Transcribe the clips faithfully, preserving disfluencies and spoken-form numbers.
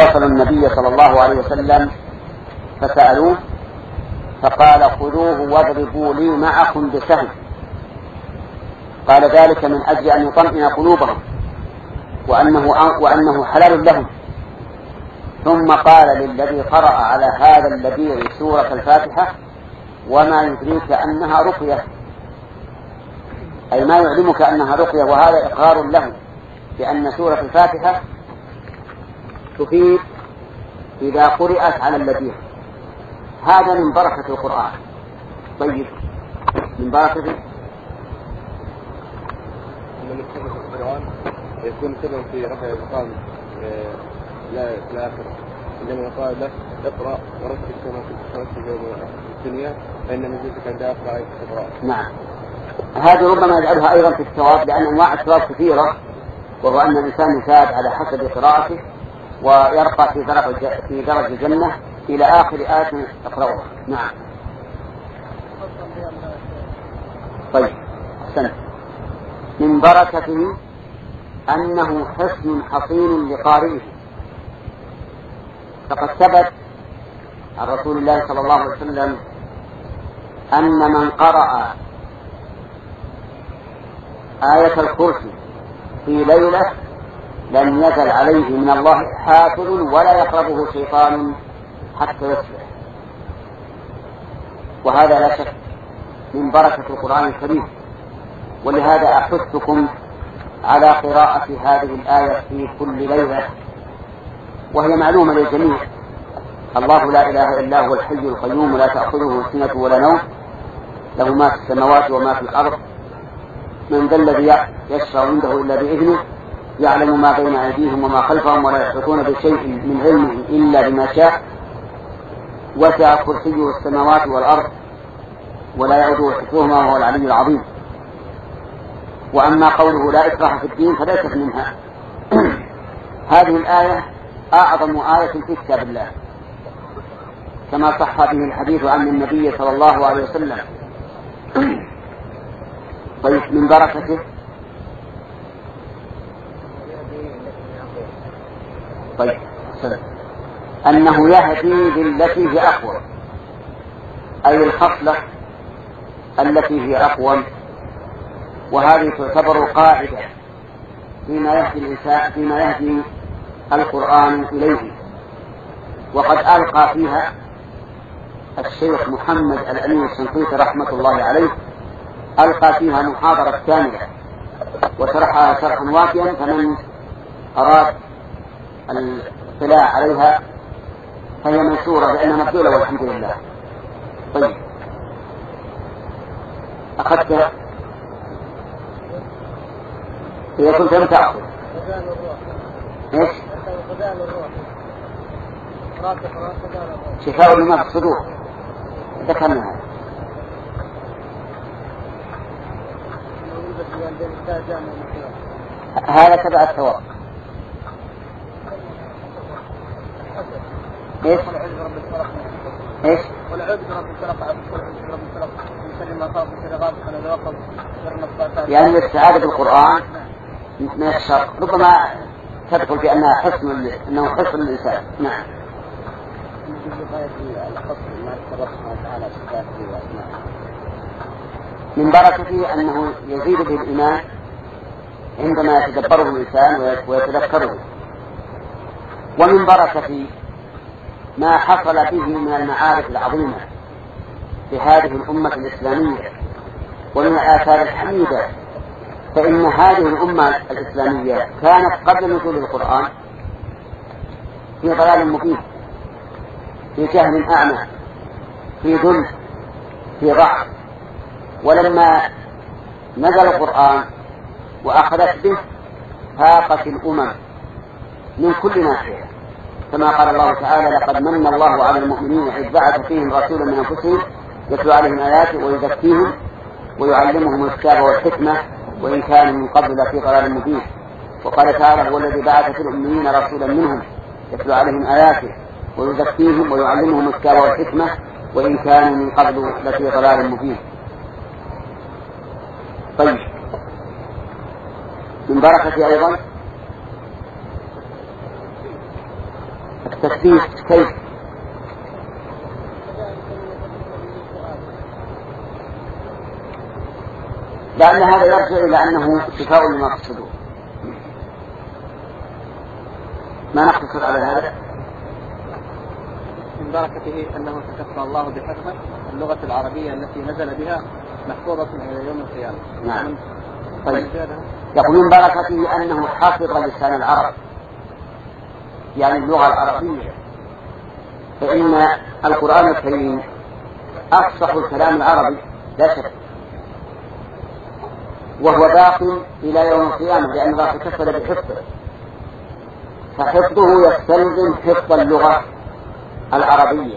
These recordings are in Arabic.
وصلوا النبي صلى الله عليه وسلم فسألوه فقال خذوه واضربوا لي معكم بسهم. قال ذلك من أجل أن يطمئن قلوبهم وأنه, وأنه حلال لهم. ثم قال للذي قرأ على هذا الذي سورة الفاتحة وما يدريك أنها رقية، أي ما يعلمك أنها رقية، وهذا إقرار له بأن سورة الفاتحة تفيد إذا قرأت على اللذيذ. هذا من بركة القرآن. طيب من بركة يكون سبب في رفع القرآن لا في الآخرة، عندما قال له اقرأ ورتل كما كنت ترتل يوم الدنيا فإن نزلتك عند أقرأ آية القرآن. نعم، هذه ربما يجعلها أيضا في الثواب، لأن أنواع الثواب كثيرة، وهو أن الإنسان يساعد على حسب قراءته ويرقى في درجة في درجة الجنة إلى آخر آية اقرأها. نعم. طيب أحسنت. من بركته أنه حسن حصين لقارئه، فقد ثبت عن رسول الله صلى الله عليه وسلم أن من قرأ آية الكرسي في ليلة لم يزل عليه من الله حافظ ولا يقربه شيطان حتى يصبح. وهذا لا شك من بركة القرآن الكريم، ولهذا أحثكم على قراءة هذه الآية في كل ليلة، وهي معلومة للجميع. الله لا إله إلا هو الحي القيوم لا تأخذه سنة ولا نوم له ما في السماوات وما في الأرض من ذا الذي يشفع عنده إلا بإذنه يعلم ما بين أيديهم وما خلفهم ولا يحيطون بشيء من علمه إلا بما شاء وسع كرسيه السماوات والأرض ولا يعوده حفظهما وهو العلي العظيم. وأما قوله لا إكراه في الدين فليست منها. هذه الآية أعظم آية في كتاب الله كما صح به الحديث عن النبي صلى الله عليه وسلم. طيب من بركته طيب سلام. أنه يهدي بالتي هي أقوى، أي الخصلة التي هي أقوى، وهذه تعتبر قاعدة فيما يهدي الإنسان فيما يهدي القرآن إليه. وقد ألقى فيها الشيخ محمد الأمين الشنقيطي رحمة الله عليه، ألقى فيها محاضرة كاملة وشرحها شرحا وافيا، فمن أراد الاطلاع عليها فهي منشورة لأنها مبذولة والحمد لله. طيب أخذت إذا كنت لم تأخذ إيش؟ شفاء لما في الصدور ذكرنا هذا. هذا تبع الثواب. إيش؟ إيش؟ يعني الاستعاذة بالقرآن من الشر ربما تدخل بأنها حسن أنه حسن الإنسان. نعم. من بركته أنه يزيد به الإيمان عندما يتدبره الإنسان ويتذكره. ومن بركة ما حصل به من المعارف العظيمة في هذه الأمة الإسلامية ومن الآثار الحميدة، فإن هذه الأمة الإسلامية كانت قبل نزول القرآن في ضلال مبين، في جهل أعمى، في ذل، في ضعف. ولما نزل القرآن وأخذت به فاقت الأمم من كل ناحية، كما قال الله تعالى لقد من الله على المؤمنين إذ بعث فيهم رسولا من أنفسهم يتلو عليهم آياته ويزكيهم ويعلمهم الكتاب والحكمة وإن كانوا من قبل لفي ضلال مبين. وقال تعالى هو الذي بعث في الأميين رسولا منهم يتلو عليهم آياته ويزكيهم ويعلمهم الكتاب والحكمة وإن كانوا من قبل لفي ضلال مبين. طيب من بركة أيضا التثبيت كيف؟ لأن هذا يرجع إلى أنه شفاء لما في الصدور. ما نقتصر على هذا. من بركته أنه تكفى الله بحفظه اللغة العربية التي نزل بها محفوظة إلى يوم القيامة. نعم. طيب. يقول من بركته أنه حافظ لسان العرب، يعني اللغة العربية، فإن القرآن الكريم أفصح الكلام العربي لا شك، وهو باق إلى يوم القيامة لأن الله تكفل بحفظه، فحفظه يستلزم حفظ اللغة العربية.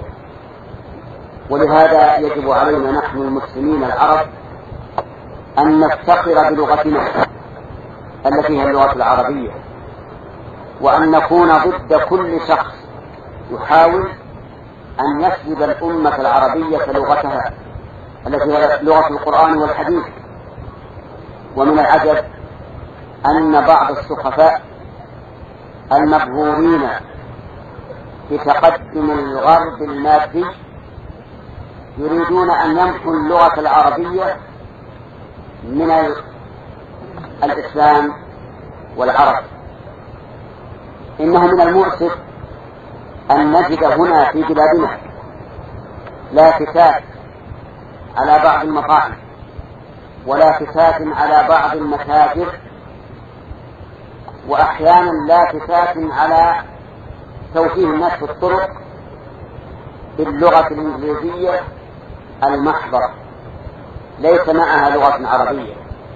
ولهذا يجب علينا نحن المسلمين العرب أن نفتخر بلغتنا التي هي اللغة العربية، وأن نكون ضد كل شخص يحاول أن يسلب الأمة العربية لغتها التي هي لغة القرآن والحديث. ومن العجب أن بعض السخفاء المبهورين بتقدم الغرب المادي يريدون أن يمحوا اللغة العربية من الإسلام والعرب. إنه من المؤسف أن نجد هنا في بلادنا لافتات على بعض المطاعم ولافتات على بعض المتاجر، وأحيانا لافتات على توجيه الناس في الطرق باللغة الإنجليزية المحضة ليس معها لغة عربية،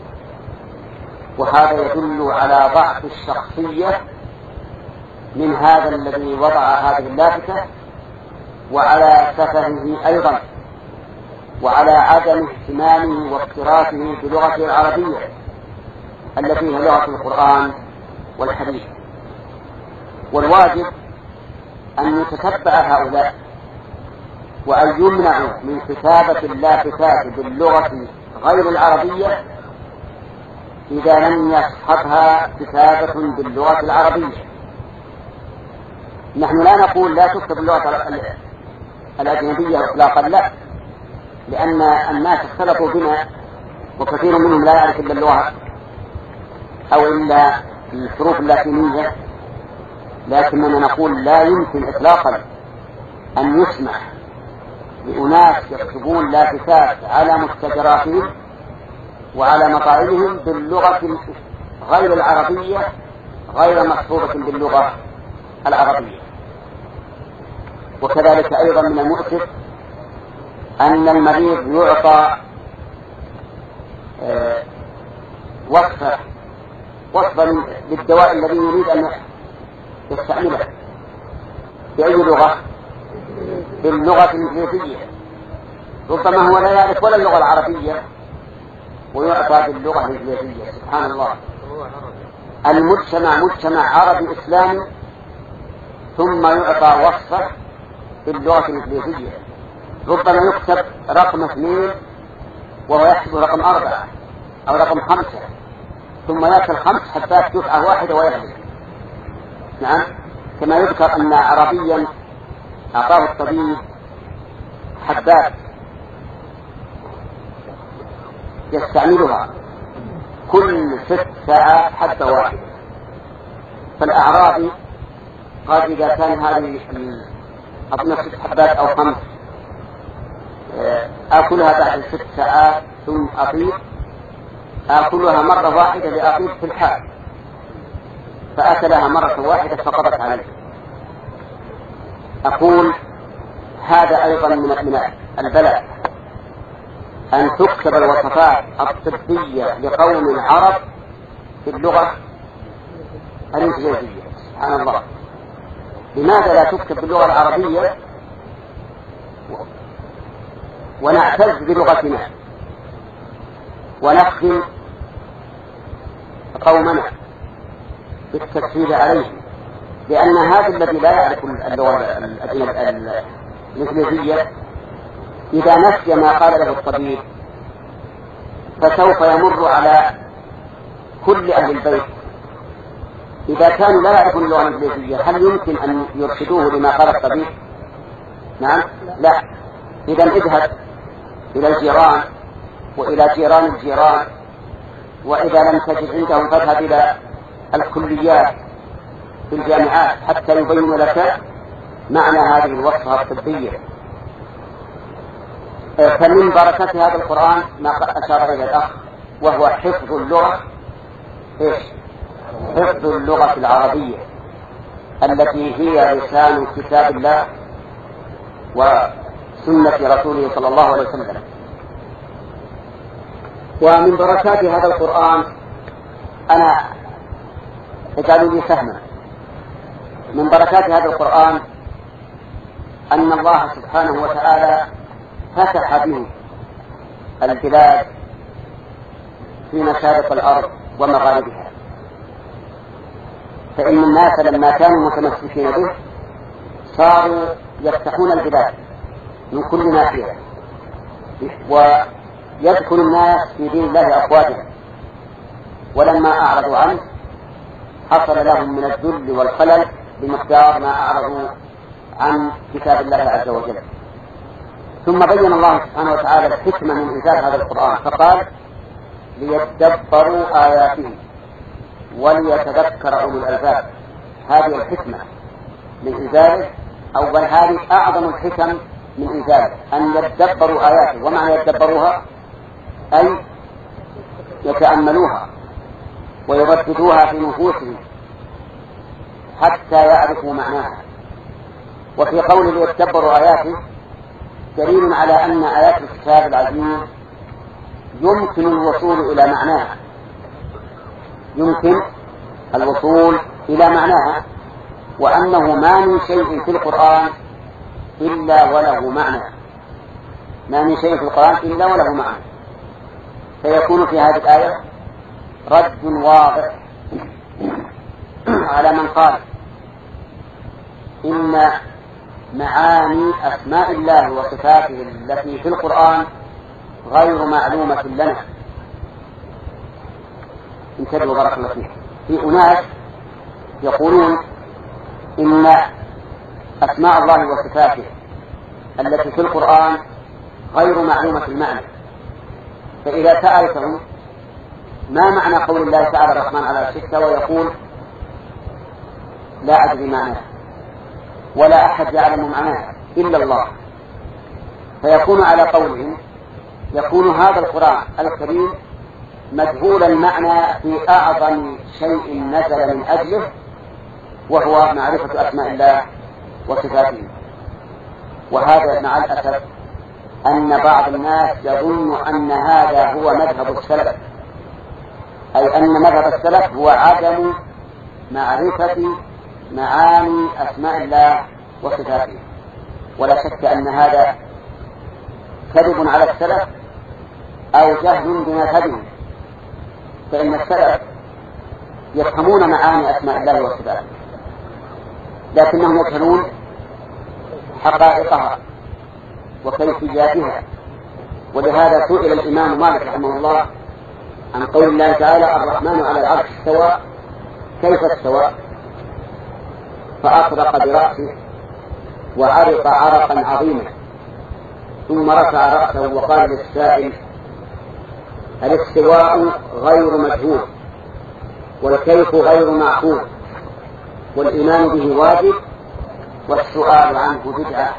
وهذا يدل على ضعف الشخصية من هذا الذي وضع هذه اللافتة، وعلى سفهه أيضا، وعلى عدم اهتمامه واكتراثه بلغته العربية التي هي لغة القرآن والحديث. والواجب أن يتتبع هؤلاء وأن يمنعوا من كتابة اللافتات باللغة غير العربية إذا لم يصحبها كتابة باللغة العربية. نحن لا نقول لا تكتب اللغة الأجنبية إطلاقا، لا، لأن الناس اختلطوا بنا وكثير منهم لا يعرف إلا اللغة أو إلا الحروف اللاتينية، لكننا نقول لا يمكن إطلاقا أن يسمح لأناس يكتبون لافتات على مستجراتهم وعلى مطاعمهم باللغة غير العربية غير مصحوبة باللغة العربية. وكذلك أيضا من المؤسف أن المريض يعطى آه وصفة وصفا للدواء الذي يريد أن يستعمله بأي لغة؟ باللغة الإنجليزية. ربما هو لا يعرف ولا اللغة العربية ويعطى باللغة الإنجليزية. سبحان الله، المجتمع مجتمع عربي إسلامي ثم يعطى وصفة باللغة الإنجليزية. ربما يكتب رقم اثنين وهو يحسب رقم أربعة أو رقم خمسة، ثم يأكل خمس حبات دفعة واحدة ويغلق. نعم، كما يذكر أن عربيا أعطاه الطبيب حبات يستعملها كل ست ساعات حتى واحد. فالأعرابي قال إذا كان هذه أطنى ست حبات أو خمس آكلها بعد ست ساعات ثم أطيب، آكلها مرة واحدة لأطيب في الحال، فأكلها مرة واحدة فقضت عليه. أقول هذا أيضا من البلاء أن تكتب الوصفات الطبية لقوم العرب في اللغة الإنجليزية. سبحان الله، لماذا لا تكتب باللغة العربية ونعتز بلغتنا ونخدم قومنا بالتكفير عليهم؟ لأن هذا الذي لا يعرف اللغة الإنجليزية إذا نسي ما قال له الطبيب فسوف يمر على كل أهل البيت إذا كانوا لا يعرفون اللغة الإنجليزية هل يمكن أن يرشدوه لما قال الطبيب؟ نعم؟ لا. إذا اذهب إلى الجيران وإلى جيران الجيران، وإذا لم تجد عندهم فاذهب إلى الكليات في الجامعات حتى يبين لك معنى هذه الوصفة الطبية. فمن بركة هذا القرآن ما أشار إلى الأخ، وهو حفظ اللغة. إيش؟ حفظ اللغة العربية التي هي لسان كتاب الله وسنة رسوله صلى الله عليه وسلم. ومن بركات هذا القرآن أنا اجعلوا لي فهما، من بركات هذا القرآن أن الله سبحانه وتعالى فتح به البلاد في مشارق الأرض ومغاربها، فإن الناس لما كانوا متمسكين به صاروا يفتحون البلاد من كل ناحية، ويدخل الناس في دين الله أفواجا، ولما أعرضوا عنه حصل لهم من الذل والخلل بمقدار ما أعرضوا عن كتاب الله عز وجل. ثم بين الله سبحانه وتعالى الحكمة من إنزال هذا القرآن فقال: ليدبروا آياته وليتذكر أولو الألباب. هذه الحكمة من إنزاله، أو بل هذه أعظم الحكم من إنزاله، أن يدبروا آياته. ومعنى يدبروها أي يتأملوها ويرددوها في نفوسهم حتى يعرفوا معناها. وفي قوله ليتدبروا آياته دليل على أن آيات الكتاب العزيز يمكن الوصول إلى معناها، يمكن الوصول إلى معناها، وأنه ما من شيء في القرآن إلا وله معنى، ما من شيء في القرآن إلا وله معنى. فيكون في هذه الآية رد واضح على من قال إن معاني أسماء الله وصفاته التي في القرآن غير معلومة لنا. انتبهوا بارك الله فيكم. في أناس يقولون إن أسماء الله وصفاته التي في القرآن غير معلومة المعنى، فإذا سألتهم ما معنى قول الله تعالى الرحمن على العرش استوى ويقول لا أدري معناه ولا أحد يعلم معناه إلا الله، فيكون على قولهم يكون هذا القرآن الكريم مجهول المعنى في أعظم شيء نزل من أجله، وهو معرفة أسماء الله وصفاته. وهذا مع الأسف أن بعض الناس يظن أن هذا هو مذهب السلف، أي أن مذهب السلف هو عدم معرفة معاني أسماء الله وصفاته. ولا شك أن هذا كذب على السلف أو جهل بمذهبهم، فإن السلف يفهمون معاني أسماء الله وصفاته لكنهم يجهلون حقائقها وكيفياتها. ولهذا سئل الإمام مالك رحمه الله عن قول الله تعالى الرحمن على العرش استوى كيف استوى، فأطرق برأسه وعرق عرقا عظيما، ثم رفع رأسه وقال للسائل الاستواء غير مجهول والكيف غير معقول والإيمان به واجب والسؤال عنه بدعة.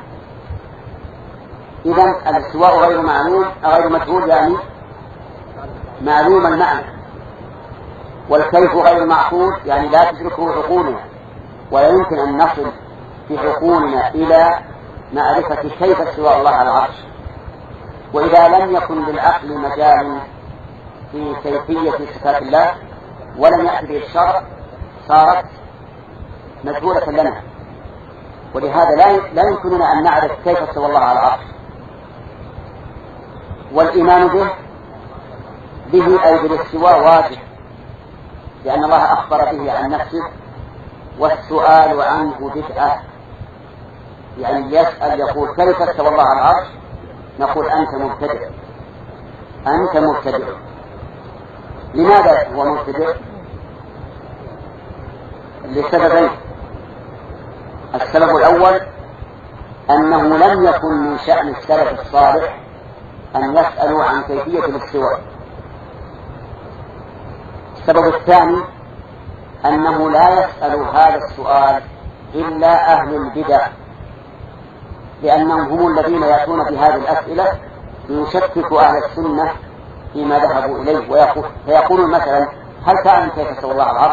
إذن الاستواء غير معلوم غير مجهول يعني معلوم المعنى، والكيف غير معقول يعني لا تدركه عقولنا، ولا يمكن أن نصل في عقولنا إلى معرفة كيف استواء الله على العرش. وإذا لم يكن للعقل مجال في كيفية صفات الله ولم يأتي به الشرع صارت مجهولة لنا، ولهذا لا يمكننا أن نعرف كيف استوى الله على العرش. والإيمان به به أي بالاستواء واجب، لأن الله أخبر به عن نفسه، والسؤال عنه بدعة، يعني يسأل يقول كيف استوى الله على العرش، نقول أنت مبتدع أنت مبتدع. لماذا هو مبتدع؟ لسببين. السبب الأول أنه لم يكن من شأن السلف الصالح أن يسألوا عن كيفية الاستواء. السبب الثاني أنه لا يسأل هذا السؤال إلا أهل البدع، لأنهم هم الذين يأتون بهذه الأسئلة ليشكك أهل السنة فيما ذهبوا إليه، فيقولون مثلا هل تعلم كيف استوى الله على العرش؟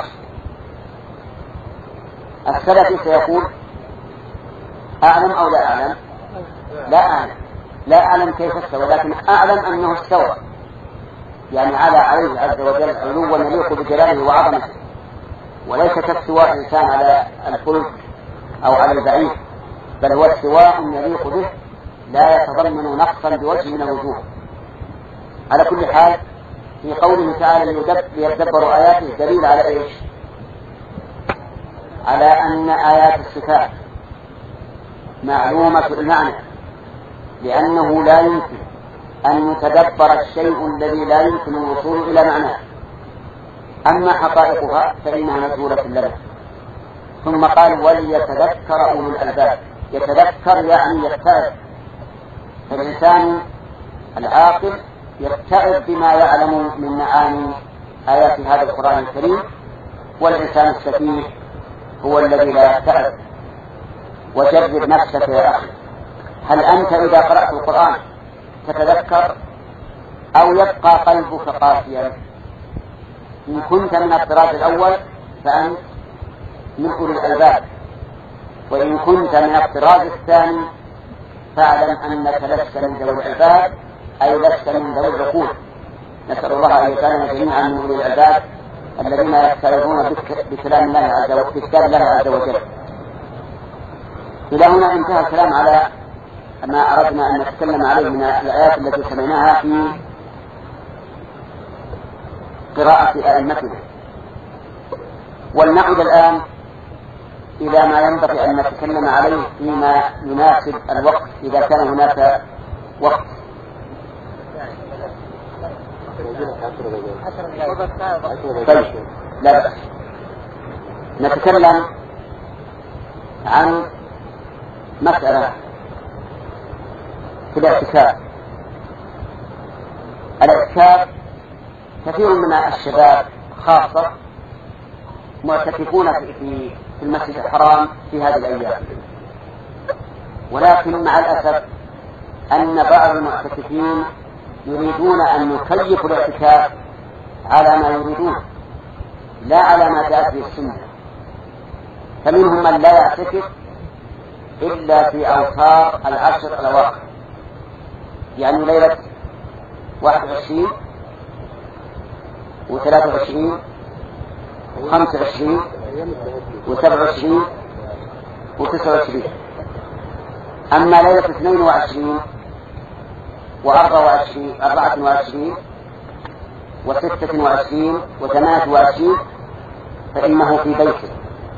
السلفي سيقول أعلم أو لا أعلم؟ لا أعلم، لا أعلم كيف استوى، لكن أعلم أنه استوى، يعني على عليه عز وجل علوا يليق بجلاله وعظمته، وليس كاستواء الإنسان على الفلك أو على البعير، بل هو استواء يليق به لا يتضمن نقصا بوجه من الوجوه. على كل حال في قوله تعالى ليدبروا آياته دليل على إيش؟ على أن آيات الصفات معلومة المعنى، لأنه لا يمكن أن يتدبر الشيء الذي لا يمكن الوصول إلى معناه، أما حقائقها فإنها مجهولة لنا. ثم قال وليتذكر أولو الألباب، يتذكر يعني يتعظ، فالإنسان العاقل يتعظ بما يعلم من معاني آيات هذا القرآن الكريم، والإنسان السفيه هو الذي لا يتعظ. وجرب نفسك يا أخي، هل أنت إذا قرأت القرآن تتذكر أو يبقى قلبك قاسيا؟ إن كنت من الطراز الأول فأنت من أولي الألباب، وإن كنت من الطراز الثاني فاعلم أنك لست من ذوي الألباب، أي لست من ذوي العقول. نسأل الله أن يجعلنا جميعا من أولي الألباب الذين يستعرضون بكلام الله عز وجل، بكتاب الله عز وجل. إلى هنا انتهى الكلام على ما أردنا أن نتكلم عليه من الآيات التي سمعناها في قراءة أئمتنا، ولنعود الآن إلى ما ينبغي أن نتكلم عليه فيما يناسب الوقت إذا كان هناك وقت. طيب لا بأس. نتكلم عن مسألة في الاعتكاف. الاعتكاف كثير من الشباب خاصة معتكفون في في المسجد الحرام في هذه الأيام، ولكن مع الأسف أن بعض المعتكفين يريدون أن يكيفوا الاعتكاف على ما يريدون لا على ما جاءت به السنة. فمنهم من لا يعتكف إلا في أوتار العشر الأواخر، يعني ليلة واحد وعشرين وثلاثة وعشرين وخمسة وعشرين وسبعة وعشرين وتسعة وعشرين. أما ليلة اثنين وعشرين وأربعة وعشرين أربعة وعشرين وستة وعشرين وثمانية وعشرين فإنه في بيته.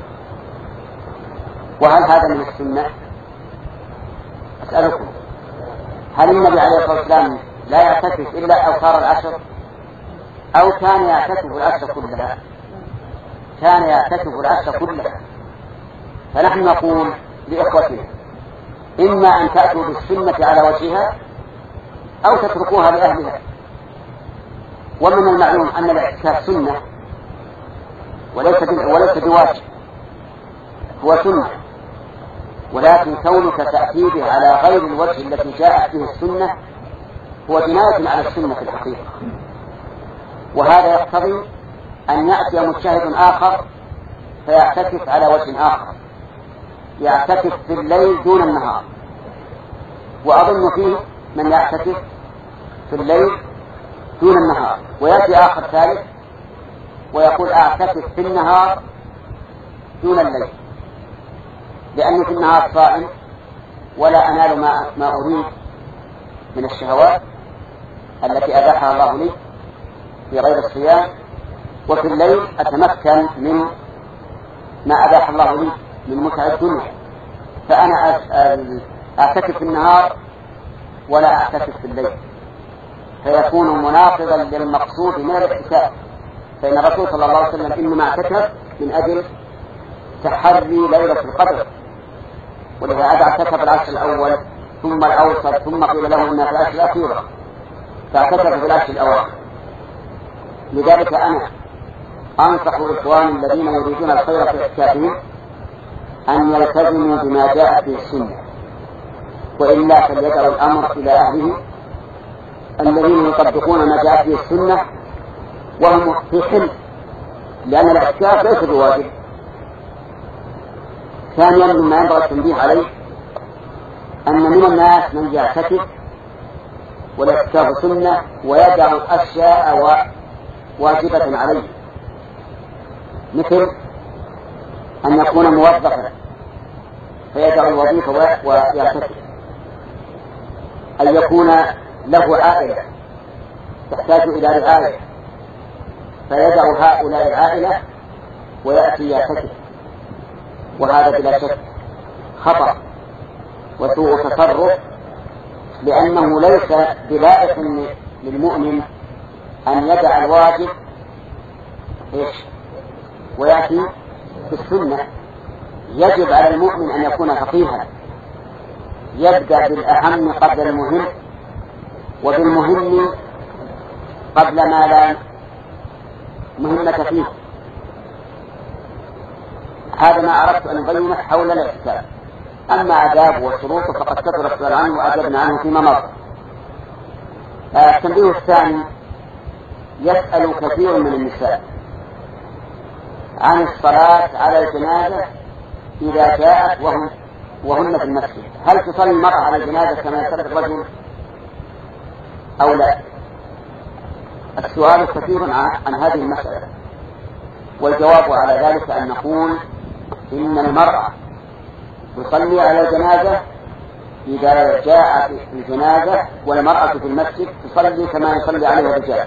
وهل هذا من السنة؟ أسألكم، هل النبي عليه الصلاة والسلام لا يعتكف إلا أوتار العشر، أو كان يعتكف العشر كلها؟ كان يعتكف العشر كلها. فنحن نقول لإخوتنا إما أن تأتوا بالسنة على وجهها أو تتركوها لأهلها. ومن المعلوم أن الاعتكاف سنة وليس وليس بواجب، هو سنة، ولكن كونك تأتي به على غير الوجه الذي جاءت به السنة هو جناية على السنة في الحقيقة. وهذا يقتضي أن يأتي مجتهد آخر فيعتكف على وجه آخر، يعتكف في الليل دون النهار. وأظن فيه من يعتكف في الليل دون النهار، ويأتي آخر ثالث ويقول أعتكف في النهار دون الليل، لأني في النهار صائم ولا أنال ما, ما أريد من الشهوات التي أباحها الله لي في غير الصيام، وفي الليل أتمكن من ما أباح الله لي من متع الدنيا، فأنا أعتكف في النهار ولا أعتكف في الليل، فيكون مناقضا للمقصود من الاعتكاف. فإن الرسول صلى الله عليه وسلم إنما اعتكف من أجل تحري ليلة القدر، ولهذا اعتكف العشر الأول ثم الأوسط ثم قيل له إنها في العشر الأخيرة، فاعتكف في العشر الأواخر. لذلك أنا أنصح إخواني الذين يريدون الخير في اعتكافهم أن يلتزموا بما جاءت به السنة، وإلا فليدعوا الأمر إلى أهله الذين يطبقون ما جاءت به السنة وهم في حل، لأن الاعتكاف ليس بواجب. ثانيا مما ينبغي التنبيه عليه أن من الناس من يعتكف والاعتكاف سنة ويدع أشياء واجبة عليه، مثل أن يكون موظفا فيدع الوظيفة ويعتكف، أن يكون له عائلة تحتاج إلى رعاية فيدع هؤلاء العائلة ويأتي يعتكف، وهذا بلا شك خطأ وسوء تصرف، لأنه ليس بلائق للمؤمن أن يدع الواجب إيش ويأتي بالسنة. يجب على المؤمن أن يكون فقيها، يبدأ بالأهم قبل المهم، وبالمهم قبل ما لا مهمة فيه. هذا ما أردت أن أبينه حول الاعتكاف. أما آداب وشروطه فقد كثر السؤال عنه وأجبنا عنه فيما مضى. التنبيه الثاني: يسأل كثير من النساء عن الصلاة على الجنازة إذا جاءت وهم وهن في المسجد، هل تصلي المرأة على الجنازة كما يصلي الرجل أو لا؟ السؤال كثير عن هذه المسألة، والجواب على ذلك أن نقول إن المرأة تصلي على الجنازة إذا جاءت الجنازة والمرأة في المسجد تصلي كما يصلي عليها الرجال،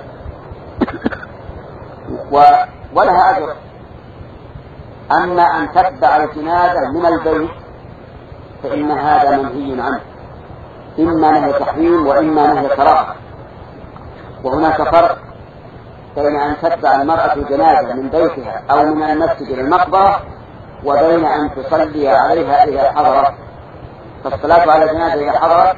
ولها أجر. أما أن تتبع الجنازة من البيت فإن هذا منهي عنه، إما نهي تحريم وإما نهي كراهة. وهناك فرق بين أن تتبع المرأة الجنازة من بيتها أو من المسجد إلى المقبرة وبين أن تصلي عليها إذا حضرت. فالصلاة على الجنازة إذا حضرت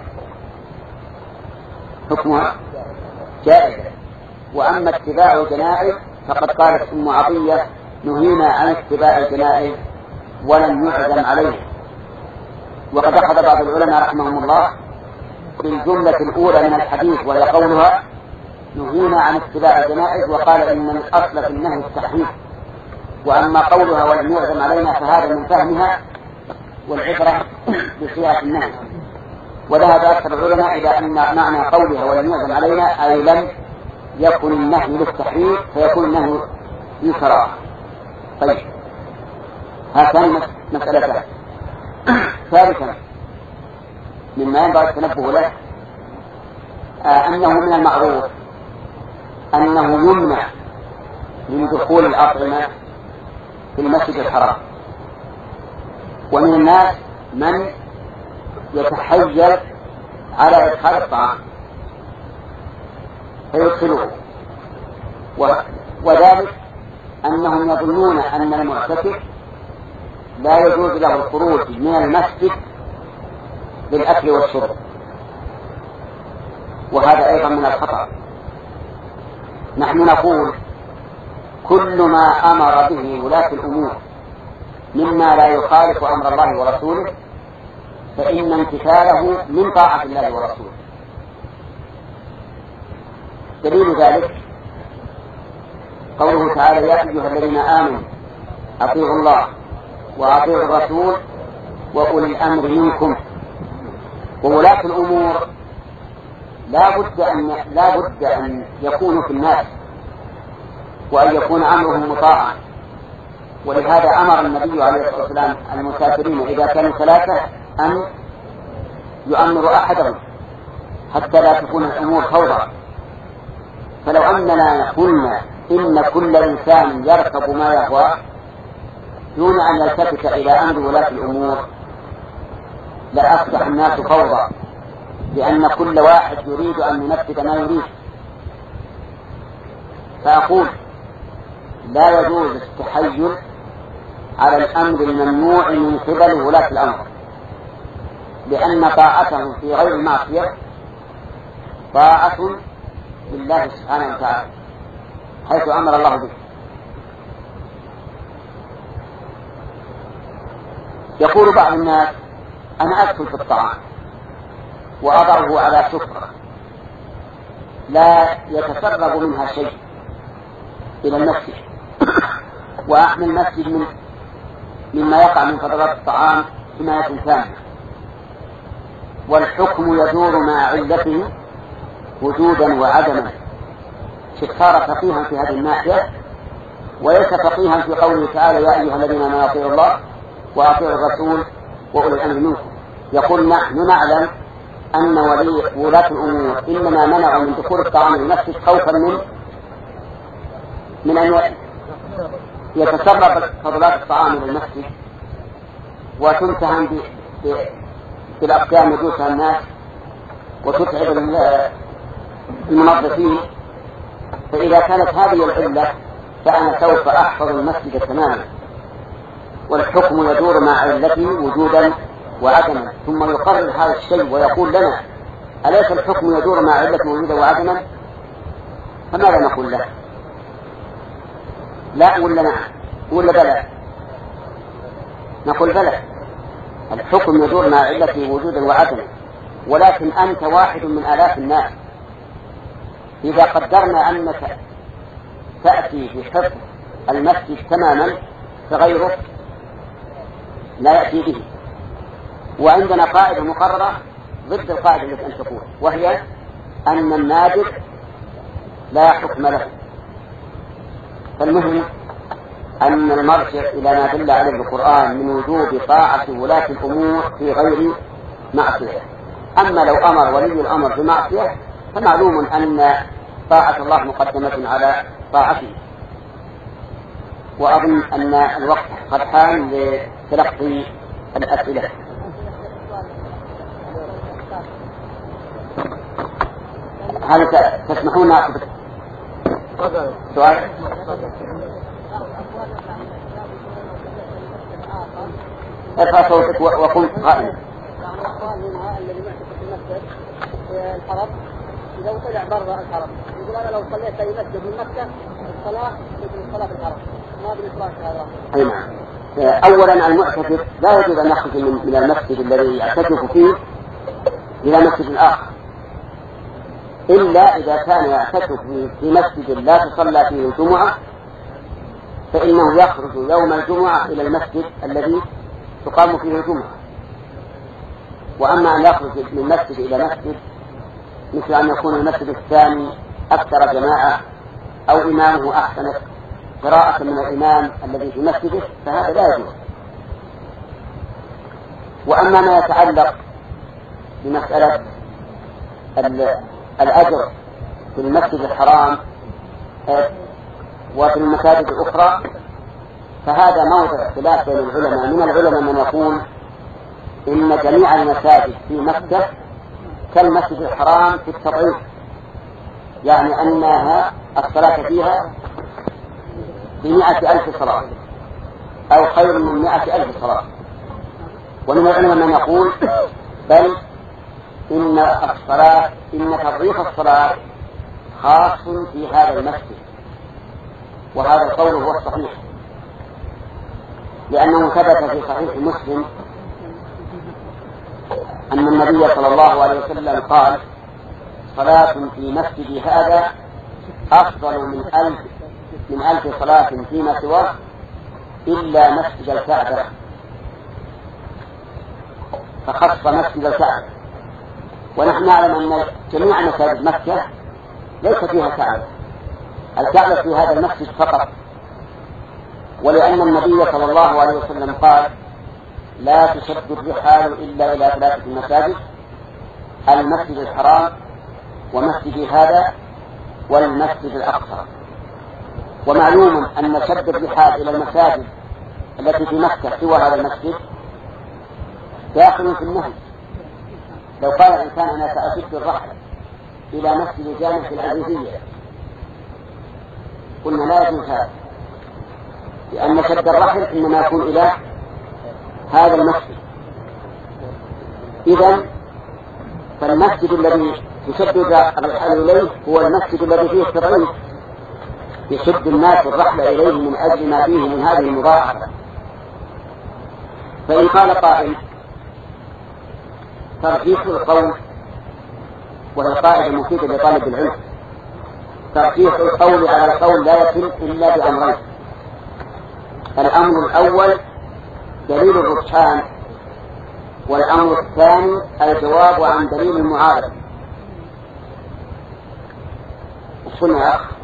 حكمها جائزة، وأما اتباع الجنائز فقد قالت أم عطية: نهينا عن اتباع الجنائز ولم يعزم عليه. وقد أخذ بعض العلماء رحمهم الله بالجملة الأولى من الحديث وهي قولها نهينا عن اتباع الجنائز، وقال إن الأصل في النهي التحريم، وأما قولها ولم يعزم علينا فهذا من فهمها والعبرة بصيغة النهي. وذهب أكثر العلماء إلى أن معنى قولها ولم يعزم علينا أي لم يكن النهي للتحريم فيكون النهي للكراهة. طيب، هاتان مسألتان. ثالثا مما ينبغي التنبه له آه أنه من المعروف أنه يمنع من دخول الأطعمة في المسجد الحرام، ومن الناس من يتحيل على إدخال الطعام فيدخلوه، وذلك أنهم يظنون أن المعتكف لا يجوز له الخروج من المسجد للأكل والشرب، وهذا أيضا من الخطأ. نحن نقول كل ما أمر به ولاة الأمور مما لا يخالف أمر الله ورسوله فإن امتثاله من طاعة الله ورسوله. دليل ذلك قوله تعالى: يا أيها الذين آمنوا أطيعوا الله وأطيعوا الرسول وأولي الأمر منكم. وولاة الأمور لا بد أن لا بد أن يكونوا في الناس وأن يكون أمرهم مطاعا، ولهذا أمر النبي عليه الصلاة والسلام المسافرين إذا كانوا ثلاثة أن يؤمروا أحدهم حتى لا تكون الأمور فوضى. فلو أننا قلنا إن كل إنسان يركب ما يهوى دون أن يلتفت إلى أمر ولاة الأمور لأصبح الناس فوضى، لأن كل واحد يريد أن ينفذ ما يريد. فأقول لا يجوز التحيل على الأمر الممنوع من قبل ولاة الأمر، لأن طاعته في غير المعصية طاعة لله سبحانه وتعالى حيث أمر الله به. يقول بعض الناس أنا أدخل في الطعام وأضعه على سفرة لا يتسرب منها شيء إلى المسجد، وأحمل المسجد من مما يقع من فضلات الطعام حماية كاملة، والحكم يدور مع علته وجودا وعدما. صار فقيها في هذه الناحية وليس فقيها في قوله تعالى يا أيها الذين آمنوا أطيعوا الله وأطيعوا الرسول وأولي الأمر منكم. يقول نحن نعلم أن ولي ولاة الأمور إنما منعوا من دخول الطعام المسجد خوفا من من أن يتسرب فضلات الطعام إلى المسجد وتمتهن بالأقدام يدوسها الناس وتتعب المنظفين. فإذا كانت هذه العلة فأنا سوف أحفظ المسجد تماما، والحكم يدور مع علته وجودا وعدما. ثم يقرر هذا الشيء ويقول لنا أليس الحكم يدور مع علته وجودا وعدما؟ فماذا نقول له؟ لا ولا نعم ولا بلى؟ نقول بلى، الحكم يدور مع علته وجودا وعدما، ولكن أنت واحد من آلاف الناس. إذا قدرنا أنك تأتي بحفظ المسجد تماما فغيرك لا يأتي به، وعندنا قاعدة مقررة ضد القاعدة التي أنت تقول، وهي أن النادر لا حكم له. فالمهم أن المرجع إلى ما دل عليه القرآن من وجوب طاعة ولاة الأمور في غير معصية. أما لو أمر ولي الأمر بمعصية فمعلوم أن طاعة الله مقدمة على طاعته. وأظن أن الوقت قد حان لتلقي الأسئلة. هل تسمحون نأخذ سؤال؟ ارفع صوتك وقم قائما. الحرم إذا طلع برا الحرم يقول أنا لو صليت أي مسجد من مكة الصلاة مثل الصلاة في الحرم ما بالإصلاح هذا. أي نعم. أولا المعتكف لا يجوز أن يخرج من المسجد الذي يعتكف فيه إلى مسجد آخر، إلا إذا كان يعتكف في مسجد لا تصلى فيه الجمعة فإنه يخرج يوم الجمعة إلى المسجد الذي تقام فيه الجمعة. وأما أن يخرج من مسجد إلى مسجد مثل أن يكون المسجد الثاني أكثر جماعة أو إمامه أحسن قراءة من الإمام الذي في مسجده فهذا لا يجوز. وأما ما يتعلق بمسألة الأجر في المسجد الحرام وفي المساجد الأخرى فهذا موضع اختلاف بين العلماء. من العلماء من يقول إن جميع المساجد في مكة كالمسجد الحرام في التضعيف، يعني أنها الصلاة فيها بمئة ألف صلاة أو خير من مئة ألف صلاة. ومن العلماء من يقول بل إن الصلاة إن تضعيف الصلاة خاص في هذا المسجد، وهذا القول هو الصحيح، لأنه ثبت في صحيح مسلم أن النبي صلى الله عليه وسلم قال صلاة في مسجد هذا أفضل من ألف من ألف صلاة فيما سواه إلا مسجد الكعبة، فخص مسجد الكعبة. ونحن نعلم أن جميع مساجد مكة ليس فيها كعبة، الكعبة في هذا المسجد فقط. ولأن النبي صلى الله عليه وسلم قال لا تشد الرحال إلا إلى ثلاثة مساجد: المسجد الحرام ومسجد هذا والمسجد الأقصى. ومعلوم أن شد الرحال إلى المساجد التي في مكة سوى هذا المسجد داخل في النهي. لو قال الإنسان أنا سأشد الرحل إلى مسجد جامع في العزيزية قلنا لا يجوز هذا، لأن شد الرحل إنما يكون إلى هذا المسجد. إذن فالمسجد الذي يشد الرحل إليه هو المسجد الذي فيه التضعيف، يشد الناس الرحل إليه من أجل ما فيه من هذه المضاعفة. فإن قال قائل ترجيح القول، وهي قاعدة مفيدة لطالب العلم، ترجيح القول على القول لا يتم إلا بأمرين: الأمر الأول دليل الرجحان، والأمر الثاني الجواب عن دليل المعارض. قلنا يا أخ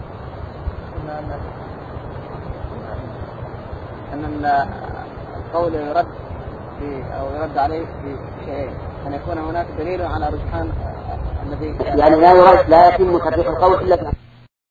أن القول يرد في أو يرد عليه في شيئين: أن يكون هناك دليل على رجحان الذي يعني لا يرد، لا يتم ترجيح القول إلا